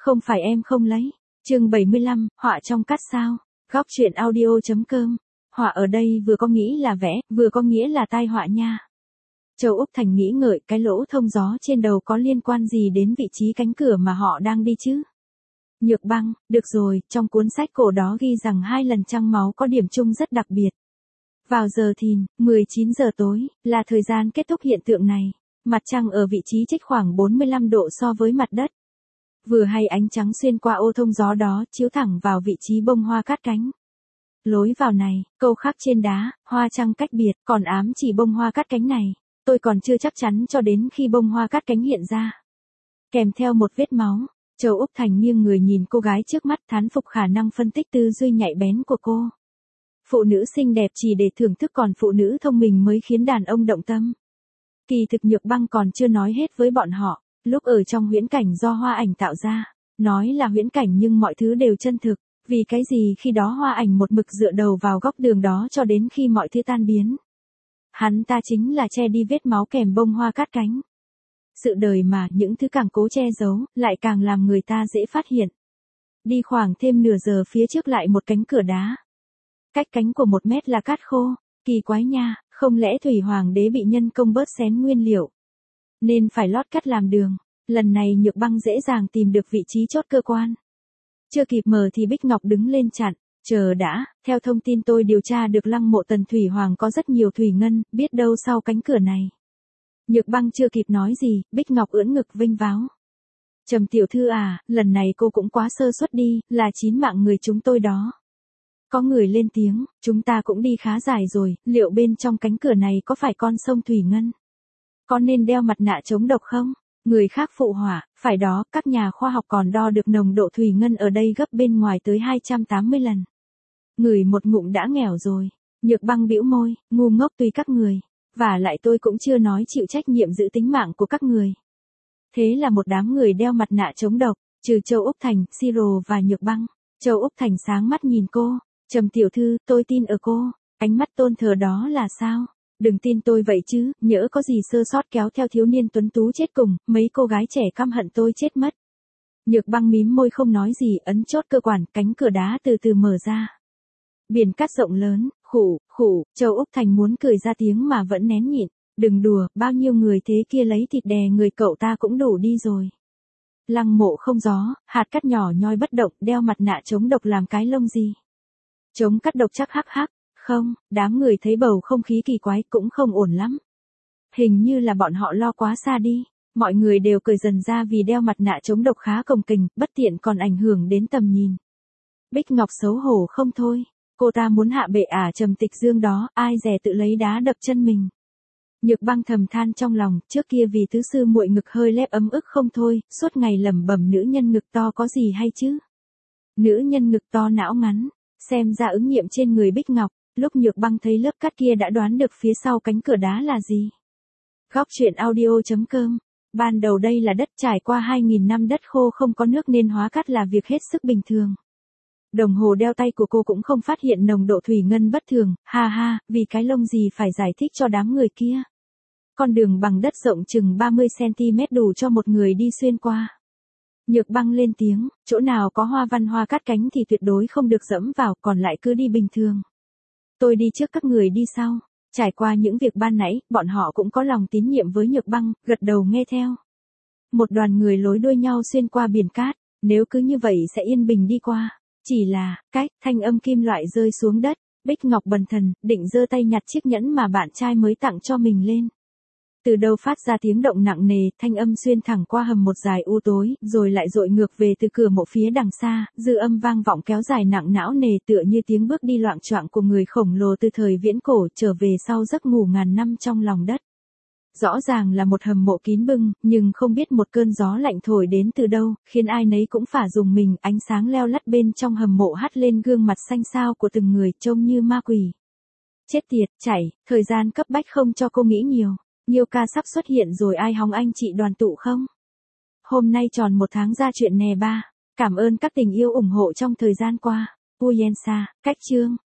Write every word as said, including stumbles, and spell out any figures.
Không phải em không lấy. Chương bảy mươi lăm, họa trong cát sao. Góc truyện audio.com. Họa ở đây vừa có nghĩ là vẽ, vừa có nghĩa là tai họa nha. Châu Úc Thành nghĩ ngợi cái lỗ thông gió trên đầu có liên quan gì đến vị trí cánh cửa mà họ đang đi chứ? Nhược Băng, được rồi, trong cuốn sách cổ đó ghi rằng hai lần trăng máu có điểm chung rất đặc biệt. Vào giờ thìn, mười chín giờ tối, là thời gian kết thúc hiện tượng này. Mặt trăng ở vị trí chênh khoảng bốn mươi lăm độ so với mặt đất. Vừa hay ánh trắng xuyên qua ô thông gió đó, chiếu thẳng vào vị trí bông hoa cát cánh. Lối vào này, câu khắc trên đá, hoa trăng cách biệt, còn ám chỉ bông hoa cát cánh này. Tôi còn chưa chắc chắn cho đến khi bông hoa cát cánh hiện ra. Kèm theo một vết máu, Châu Úc Thành nghiêng người nhìn cô gái trước mắt, thán phục khả năng phân tích tư duy nhạy bén của cô. Phụ nữ xinh đẹp chỉ để thưởng thức, còn phụ nữ thông minh mới khiến đàn ông động tâm. Kỳ thực Nhược Băng còn chưa nói hết với bọn họ, lúc ở trong huyễn cảnh do hoa ảnh tạo ra. Nói là huyễn cảnh nhưng mọi thứ đều chân thực, vì cái gì khi đó hoa ảnh một mực dựa đầu vào góc đường đó cho đến khi mọi thứ tan biến. Hắn ta chính là che đi vết máu kèm bông hoa cát cánh. Sự đời mà những thứ càng cố che giấu, lại càng làm người ta dễ phát hiện. Đi khoảng thêm nửa giờ phía trước lại một cánh cửa đá. Cách cánh của một mét là cát khô, kỳ quái nha, không lẽ Thủy Hoàng đế bị nhân công bớt xén nguyên liệu, nên phải lót cát làm đường. Lần này Nhược Băng dễ dàng tìm được vị trí chốt cơ quan. Chưa kịp mở thì Bích Ngọc đứng lên chặn. Chờ đã, theo thông tin tôi điều tra được lăng mộ Tần Thủy Hoàng có rất nhiều thủy ngân, biết đâu sau cánh cửa này. Nhược Băng chưa kịp nói gì, Bích Ngọc ưỡn ngực vênh váo. Trầm tiểu thư à, lần này cô cũng quá sơ suất đi, là chín mạng người chúng tôi đó. Có người lên tiếng, chúng ta cũng đi khá dài rồi, liệu bên trong cánh cửa này có phải con sông Thủy Ngân? Có nên đeo mặt nạ chống độc không? Người khác phụ họa, phải đó, các nhà khoa học còn đo được nồng độ thủy ngân ở đây gấp bên ngoài tới hai trăm tám mươi lần. Ngửi một ngụm đã nghèo rồi. Nhược Băng bĩu môi, ngu ngốc tùy các người. Và lại tôi cũng chưa nói chịu trách nhiệm giữ tính mạng của các người. Thế là một đám người đeo mặt nạ chống độc, trừ Châu Úc Thành, Siro và Nhược Băng. Châu Úc Thành sáng mắt nhìn cô. Trầm tiểu thư, tôi tin ở cô. Ánh mắt tôn thờ đó là sao? Đừng tin tôi vậy chứ, nhỡ có gì sơ sót kéo theo thiếu niên tuấn tú chết cùng, mấy cô gái trẻ căm hận tôi chết mất. Nhược Băng mím môi không nói gì, ấn chốt cơ quan, cánh cửa đá từ từ mở ra. Biển cát rộng lớn, khủ, khủ, Châu Úc Thành muốn cười ra tiếng mà vẫn nén nhịn. Đừng đùa, bao nhiêu người thế kia lấy thịt đè người cậu ta cũng đủ đi rồi. Lăng mộ không gió, hạt cát nhỏ nhoi bất động, đeo mặt nạ chống độc làm cái lông gì? Chống cát độc chắc hắc hắc. Không, đám người thấy bầu không khí kỳ quái cũng không ổn lắm. Hình như là bọn họ lo quá xa đi. Mọi người đều cười dần ra vì đeo mặt nạ chống độc khá cồng kềnh, bất tiện còn ảnh hưởng đến tầm nhìn. Bích Ngọc xấu hổ không thôi. Cô ta muốn hạ bệ ả Trầm Tịch Dương đó, ai dè tự lấy đá đập chân mình. Nhược Băng thầm than trong lòng, trước kia vì tứ sư muội ngực hơi lép ấm ức không thôi, suốt ngày lẩm bẩm nữ nhân ngực to có gì hay chứ. Nữ nhân ngực to não ngắn, xem ra ứng nghiệm trên người Bích Ngọc. Lúc Nhược Băng thấy lớp cát kia đã đoán được phía sau cánh cửa đá là gì. Góc truyện audio.com. Ban đầu đây là đất, trải qua hai nghìn năm đất khô không có nước nên hóa cát là việc hết sức bình thường. Đồng hồ đeo tay của cô cũng không phát hiện nồng độ thủy ngân bất thường, ha ha, vì cái lông gì phải giải thích cho đám người kia. Con đường bằng đất rộng chừng ba mươi xăng-ti-mét đủ cho một người đi xuyên qua. Nhược Băng lên tiếng, chỗ nào có hoa văn hoa cát cánh thì tuyệt đối không được dẫm vào, còn lại cứ đi bình thường. Tôi đi trước các người đi sau. Trải qua những việc ban nãy, bọn họ cũng có lòng tín nhiệm với Nhược Băng, gật đầu nghe theo. Một đoàn người lối đuôi nhau xuyên qua biển cát, nếu cứ như vậy sẽ yên bình đi qua. Chỉ là, cách, thanh âm kim loại rơi xuống đất, Bích Ngọc bần thần, định giơ tay nhặt chiếc nhẫn mà bạn trai mới tặng cho mình lên. Từ đâu phát ra tiếng động nặng nề, thanh âm xuyên thẳng qua hầm một dài u tối, rồi lại dội ngược về từ cửa mộ phía đằng xa, dư âm vang vọng kéo dài nặng não nề tựa như tiếng bước đi loạng choạng của người khổng lồ từ thời viễn cổ trở về sau giấc ngủ ngàn năm trong lòng đất. Rõ ràng là một hầm mộ kín bưng, nhưng không biết một cơn gió lạnh thổi đến từ đâu, khiến ai nấy cũng phả dùng mình, ánh sáng leo lắt bên trong hầm mộ hắt lên gương mặt xanh xao của từng người trông như ma quỷ. Chết tiệt, chảy, thời gian cấp bách không cho cô nghĩ nhiều. Nhiêu ca sắp xuất hiện rồi, ai hóng anh chị đoàn tụ không? Hôm nay tròn một tháng ra chuyện nè ba. Cảm ơn các tình yêu ủng hộ trong thời gian qua. Uyensa, cách chương.